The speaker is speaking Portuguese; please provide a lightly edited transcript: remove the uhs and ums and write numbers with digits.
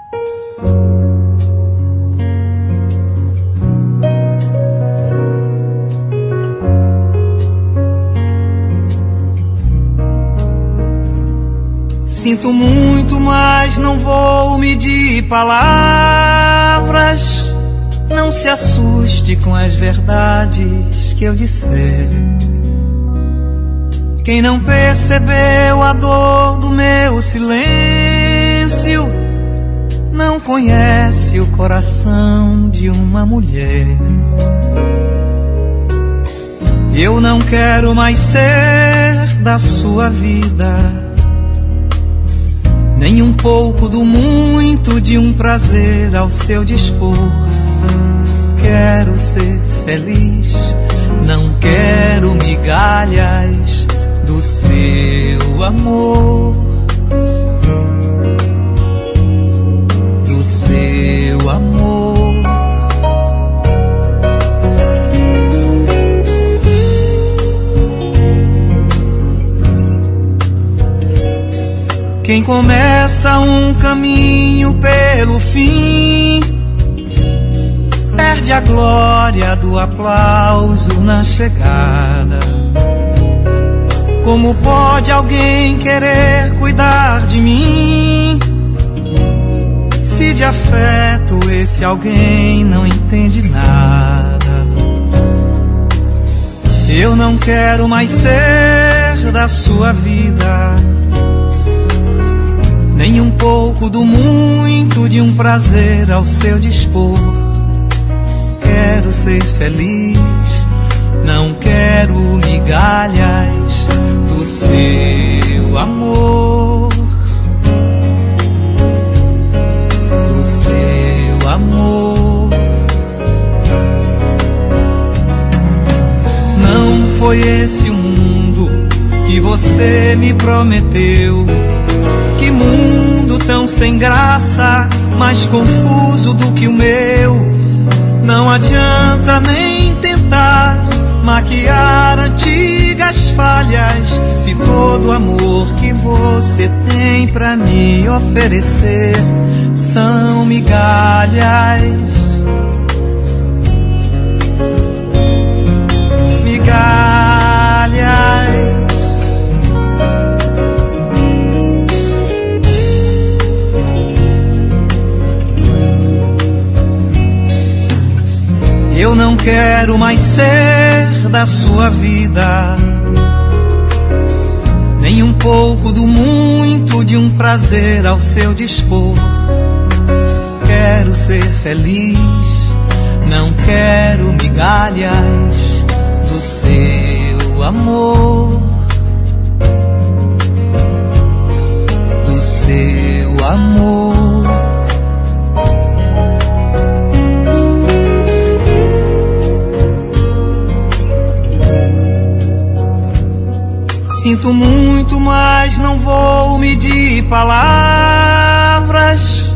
Sinto muito, mas não vou medir palavras. Não se assuste com as verdades que eu disser. Quem não percebeu a dor do meu silêncio não conhece o coração de uma mulher. Eu não quero mais ser da sua vida, nem um pouco do muito de um prazer ao seu dispor. Quero ser feliz, não quero migalhas do seu amor, do seu amor. Quem começa um caminho pelo fim perde a glória do aplauso na chegada. Como pode alguém querer cuidar de mim se de afeto esse alguém não entende nada? Eu não quero mais ser da sua vida, nem um pouco do muito de um prazer ao seu dispor. Quero ser feliz, não quero migalhas do seu amor, do seu amor. Não foi esse o mundo que você me prometeu. Que mundo tão sem graça, mais confuso do que o meu. Não adianta nem tentar maquiar antigas falhas, se todo o amor que você tem pra me oferecer são migalhas. Migalhas. Eu não quero mais ser da sua vida, nem um pouco do muito de um prazer ao seu dispor. Quero ser feliz, não quero migalhas do seu amor, do seu amor. Sinto muito, mas não vou medir palavras.